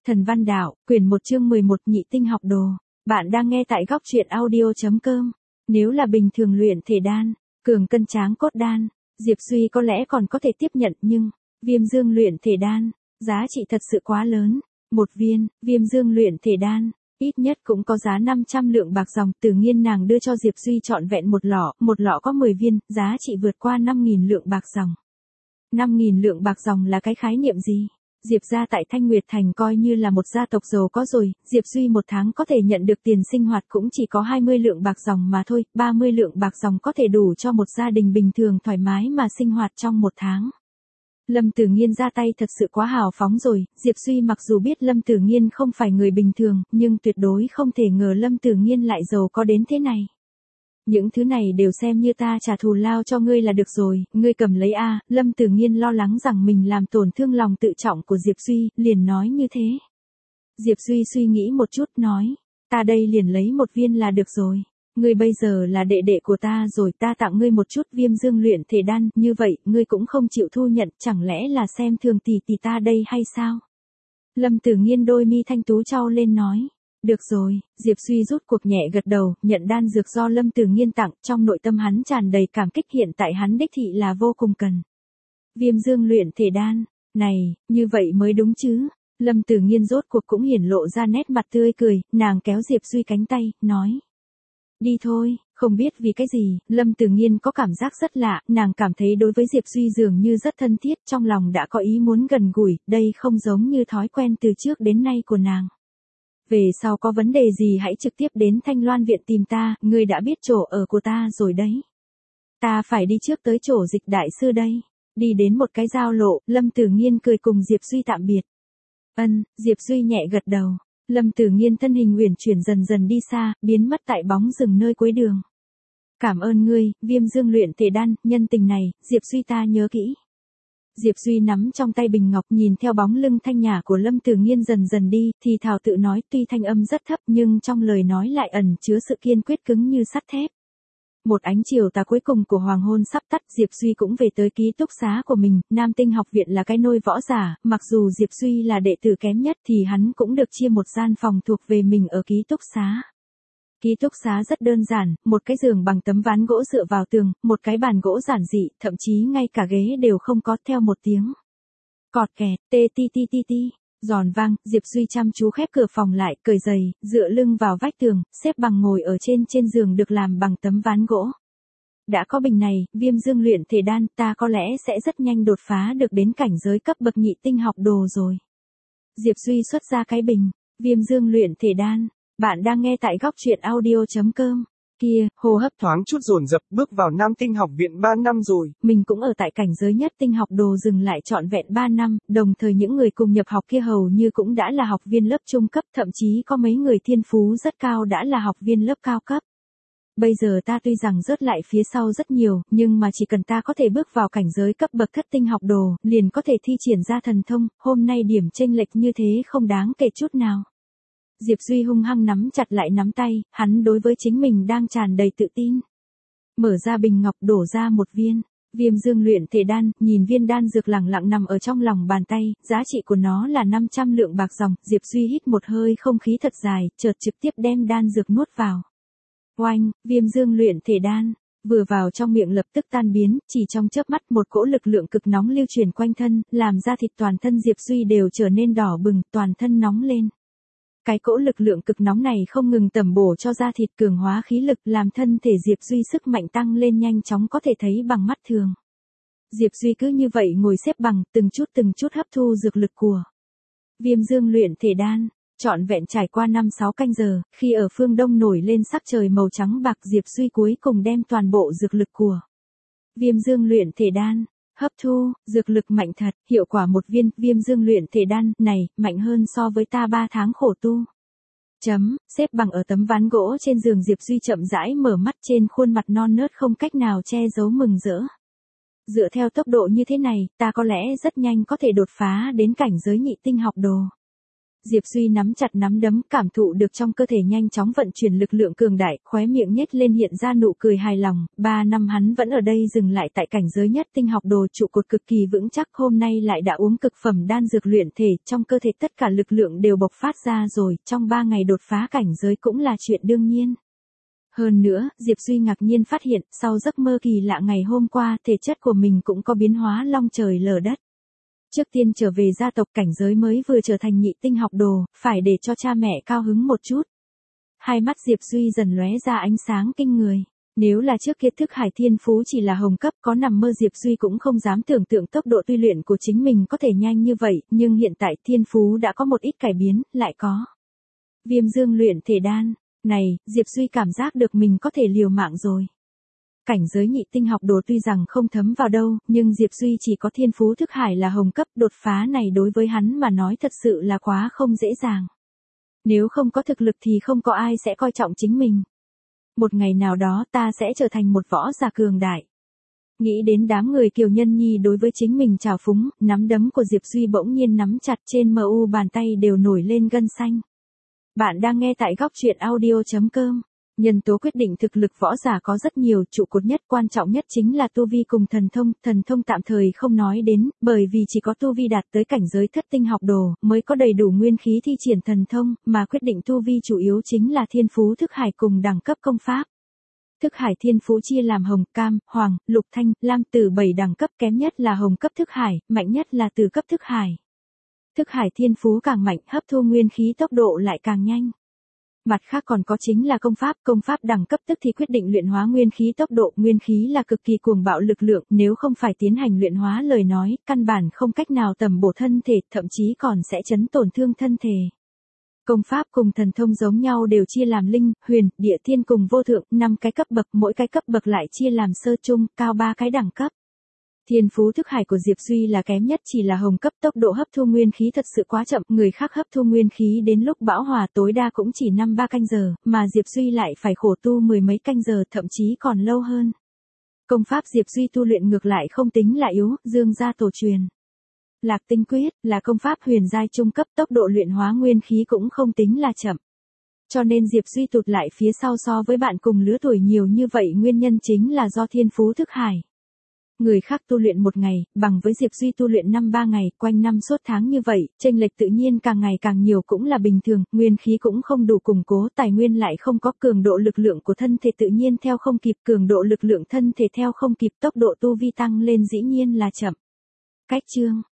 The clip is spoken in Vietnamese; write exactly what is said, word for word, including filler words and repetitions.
Thần Văn Đạo, quyển một chương mười một nhị tinh học đồ. Bạn đang nghe tại góc truyện audio.com. Nếu là bình thường luyện thể đan, cường cân tráng cốt đan, Diệp Suy có lẽ còn có thể tiếp nhận nhưng, Viêm Dương luyện thể đan, giá trị thật sự quá lớn. Một viên, Viêm Dương luyện thể đan, ít nhất cũng có giá năm trăm lượng bạc dòng. Tự nhiên nàng đưa cho Diệp Suy trọn vẹn một lọ, một lọ có mười viên, giá trị vượt qua năm nghìn lượng bạc dòng. năm nghìn lượng bạc dòng là cái khái niệm gì? Diệp gia tại Thanh Nguyệt Thành coi như là một gia tộc giàu có rồi, Diệp Suy một tháng có thể nhận được tiền sinh hoạt cũng chỉ có hai mươi lượng bạc dòng mà thôi, ba mươi lượng bạc dòng có thể đủ cho một gia đình bình thường thoải mái mà sinh hoạt trong một tháng. Lâm Tử Nghiên ra tay thật sự quá hào phóng rồi, Diệp Suy mặc dù biết Lâm Tử Nghiên không phải người bình thường, nhưng tuyệt đối không thể ngờ Lâm Tử Nghiên lại giàu có đến thế này. Những thứ này đều xem như ta trả thù lao cho ngươi là được rồi, ngươi cầm lấy a. Lâm Tử Nghiên lo lắng rằng mình làm tổn thương lòng tự trọng của Diệp Suy, liền nói như thế. Diệp Suy suy nghĩ một chút nói, ta đây liền lấy một viên là được rồi. Ngươi bây giờ là đệ đệ của ta rồi, ta tặng ngươi một chút Viêm Dương luyện thể đan, như vậy, ngươi cũng không chịu thu nhận, chẳng lẽ là xem thường tỷ tỷ ta đây hay sao? Lâm Tử Nghiên đôi mi thanh tú chau lên nói. Được rồi, Diệp Suy rút cuộc nhẹ gật đầu, nhận đan dược do Lâm Tử Nghiên tặng, trong nội tâm hắn tràn đầy cảm kích, hiện tại hắn đích thị là vô cùng cần. Viêm Dương luyện thể đan, này, như vậy mới đúng chứ. Lâm Tử Nghiên rốt cuộc cũng hiển lộ ra nét mặt tươi cười, nàng kéo Diệp Suy cánh tay, nói. Đi thôi, không biết vì cái gì, Lâm Tử Nghiên có cảm giác rất lạ, nàng cảm thấy đối với Diệp Suy dường như rất thân thiết, trong lòng đã có ý muốn gần gũi, đây không giống như thói quen từ trước đến nay của nàng. Về sau có vấn đề gì hãy trực tiếp đến Thanh Loan Viện tìm ta, ngươi đã biết chỗ ở của ta rồi đấy. Ta phải đi trước tới chỗ Dịch đại sư đây. Đi đến một cái giao lộ, Lâm Tử Nghiên cười cùng Diệp Suy tạm biệt. Ân, Diệp Suy nhẹ gật đầu. Lâm Tử Nghiên thân hình uyển chuyển dần dần đi xa, biến mất tại bóng rừng nơi cuối đường. Cảm ơn ngươi, Viêm Dương luyện thể đan, nhân tình này, Diệp Suy ta nhớ kỹ. Diệp Suy nắm trong tay bình ngọc nhìn theo bóng lưng thanh nhã của Lâm Tử Nghiên dần dần đi, thì thào tự nói tuy thanh âm rất thấp nhưng trong lời nói lại ẩn chứa sự kiên quyết cứng như sắt thép. Một ánh chiều tà cuối cùng của hoàng hôn sắp tắt, Diệp Suy cũng về tới ký túc xá của mình, Nam Tinh học viện là cái nôi võ giả, mặc dù Diệp Suy là đệ tử kém nhất thì hắn cũng được chia một gian phòng thuộc về mình ở ký túc xá. Ký túc xá rất đơn giản, một cái giường bằng tấm ván gỗ dựa vào tường, một cái bàn gỗ giản dị, thậm chí ngay cả ghế đều không có, theo một tiếng. Cọt kẹt, tê ti ti ti ti, giòn vang, Diệp Suy chăm chú khép cửa phòng lại, cởi giày, dựa lưng vào vách tường, xếp bằng ngồi ở trên trên giường được làm bằng tấm ván gỗ. Đã có bình này, Viêm Dương luyện thể đan, ta có lẽ sẽ rất nhanh đột phá được đến cảnh giới cấp bậc nhị tinh học đồ rồi. Diệp Suy xuất ra cái bình, Viêm Dương luyện thể đan. Bạn đang nghe tại góc truyện audio.com. Kia, hô hấp thoáng chút dồn dập bước vào Nam Tinh học viện ba năm rồi. Mình cũng ở tại cảnh giới nhất tinh học đồ dừng lại trọn vẹn ba năm, đồng thời những người cùng nhập học kia hầu như cũng đã là học viên lớp trung cấp, thậm chí có mấy người thiên phú rất cao đã là học viên lớp cao cấp. Bây giờ ta tuy rằng rớt lại phía sau rất nhiều, nhưng mà chỉ cần ta có thể bước vào cảnh giới cấp bậc thất tinh học đồ, liền có thể thi triển ra thần thông, hôm nay điểm chênh lệch như thế không đáng kể chút nào. Diệp Suy hung hăng nắm chặt lại nắm tay, hắn đối với chính mình đang tràn đầy tự tin. Mở ra bình ngọc đổ ra một viên, Viêm Dương luyện thể đan, nhìn viên đan dược lẳng lặng nằm ở trong lòng bàn tay, giá trị của nó là năm trăm lượng bạc dòng, Diệp Suy hít một hơi không khí thật dài, chợt trực tiếp đem đan dược nuốt vào. Oanh, Viêm Dương luyện thể đan, vừa vào trong miệng lập tức tan biến, chỉ trong chớp mắt một cỗ lực lượng cực nóng lưu truyền quanh thân, làm da thịt toàn thân Diệp Suy đều trở nên đỏ bừng, toàn thân nóng lên. Cái cỗ lực lượng cực nóng này không ngừng tẩm bổ cho da thịt, cường hóa khí lực, làm thân thể Diệp Suy sức mạnh tăng lên nhanh chóng có thể thấy bằng mắt thường. Diệp Suy cứ như vậy ngồi xếp bằng, từng chút từng chút hấp thu dược lực của Viêm Dương luyện thể đan, trọn vẹn trải qua năm sáu canh giờ, khi ở phương đông nổi lên sắc trời màu trắng bạc, Diệp Suy cuối cùng đem toàn bộ dược lực của Viêm Dương luyện thể đan hấp thu, dược lực mạnh thật, hiệu quả một viên, Viêm Dương luyện thể đan, này, mạnh hơn so với ta ba tháng khổ tu. Chấm, xếp bằng ở tấm ván gỗ trên giường, Diệp Suy chậm rãi mở mắt, trên khuôn mặt non nớt không cách nào che giấu mừng rỡ. Dựa theo tốc độ như thế này, ta có lẽ rất nhanh có thể đột phá đến cảnh giới nhị tinh học đồ. Diệp Duy nắm chặt nắm đấm, cảm thụ được trong cơ thể nhanh chóng vận chuyển lực lượng cường đại, khóe miệng nhếch lên hiện ra nụ cười hài lòng, ba năm hắn vẫn ở đây dừng lại tại cảnh giới nhất tinh học đồ trụ cột cực kỳ vững chắc, hôm nay lại đã uống cực phẩm đan dược luyện thể, trong cơ thể tất cả lực lượng đều bộc phát ra rồi, trong ba ngày đột phá cảnh giới cũng là chuyện đương nhiên. Hơn nữa, Diệp Duy ngạc nhiên phát hiện, sau giấc mơ kỳ lạ ngày hôm qua, thể chất của mình cũng có biến hóa long trời lở đất. Trước tiên trở về gia tộc, cảnh giới mới vừa trở thành nhị tinh học đồ, phải để cho cha mẹ cao hứng một chút. Hai mắt Diệp Duy dần lóe ra ánh sáng kinh người. Nếu là trước kia thức hải thiên phú chỉ là hồng cấp, có nằm mơ Diệp Duy cũng không dám tưởng tượng tốc độ tu luyện của chính mình có thể nhanh như vậy, nhưng hiện tại thiên phú đã có một ít cải biến, lại có Viêm Dương luyện thể đan. Này, Diệp Duy cảm giác được mình có thể liều mạng rồi. Cảnh giới nhị tinh học đồ tuy rằng không thấm vào đâu, nhưng Diệp Duy chỉ có thiên phú thức hải là hồng cấp, đột phá này đối với hắn mà nói thật sự là quá không dễ dàng. Nếu không có thực lực thì không có ai sẽ coi trọng chính mình. Một ngày nào đó ta sẽ trở thành một võ giả cường đại. Nghĩ đến đám người Kiều Nhân Nhi đối với chính mình trào phúng, nắm đấm của Diệp Duy bỗng nhiên nắm chặt, trên mu bàn tay đều nổi lên gân xanh. Bạn đang nghe tại góc truyện audio chấm com. Nhân tố quyết định thực lực võ giả có rất nhiều, trụ cột nhất quan trọng nhất chính là tu vi cùng thần thông, thần thông tạm thời không nói đến, bởi vì chỉ có tu vi đạt tới cảnh giới thất tinh học đồ, mới có đầy đủ nguyên khí thi triển thần thông, mà quyết định tu vi chủ yếu chính là thiên phú thức hải cùng đẳng cấp công pháp. Thức hải thiên phú chia làm hồng, cam, hoàng, lục, thanh, lam từ bảy đẳng cấp, kém nhất là hồng cấp thức hải, mạnh nhất là từ cấp thức hải. Thức hải thiên phú càng mạnh, hấp thu nguyên khí tốc độ lại càng nhanh. Mặt khác còn có chính là công pháp, công pháp đẳng cấp tức thì quyết định luyện hóa nguyên khí tốc độ, nguyên khí là cực kỳ cuồng bạo lực lượng, nếu không phải tiến hành luyện hóa lời nói, căn bản không cách nào tầm bổ thân thể, thậm chí còn sẽ chấn tổn thương thân thể. Công pháp cùng thần thông giống nhau đều chia làm linh, huyền, địa thiên cùng vô thượng, năm cái cấp bậc, mỗi cái cấp bậc lại chia làm sơ trung, cao ba cái đẳng cấp. Thiên phú thức hải của Diệp Duy là kém nhất, chỉ là hồng cấp, tốc độ hấp thu nguyên khí thật sự quá chậm, người khác hấp thu nguyên khí đến lúc bão hòa tối đa cũng chỉ năm ba canh giờ, mà Diệp Duy lại phải khổ tu mười mấy canh giờ, thậm chí còn lâu hơn. Công pháp Diệp Duy tu luyện ngược lại không tính là yếu, Dương gia tổ truyền. Lạc Tinh Quyết là công pháp huyền giai trung cấp, tốc độ luyện hóa nguyên khí cũng không tính là chậm. Cho nên Diệp Duy tụt lại phía sau so với bạn cùng lứa tuổi nhiều như vậy, nguyên nhân chính là do thiên phú thức hải. Người khác tu luyện một ngày, bằng với Diệp Duy tu luyện năm ba ngày, quanh năm suốt tháng như vậy, chênh lệch tự nhiên càng ngày càng nhiều cũng là bình thường, nguyên khí cũng không đủ củng cố, tài nguyên lại không có, cường độ lực lượng của thân thể tự nhiên theo không kịp, cường độ lực lượng thân thể theo không kịp, tốc độ tu vi tăng lên dĩ nhiên là chậm. Cách chương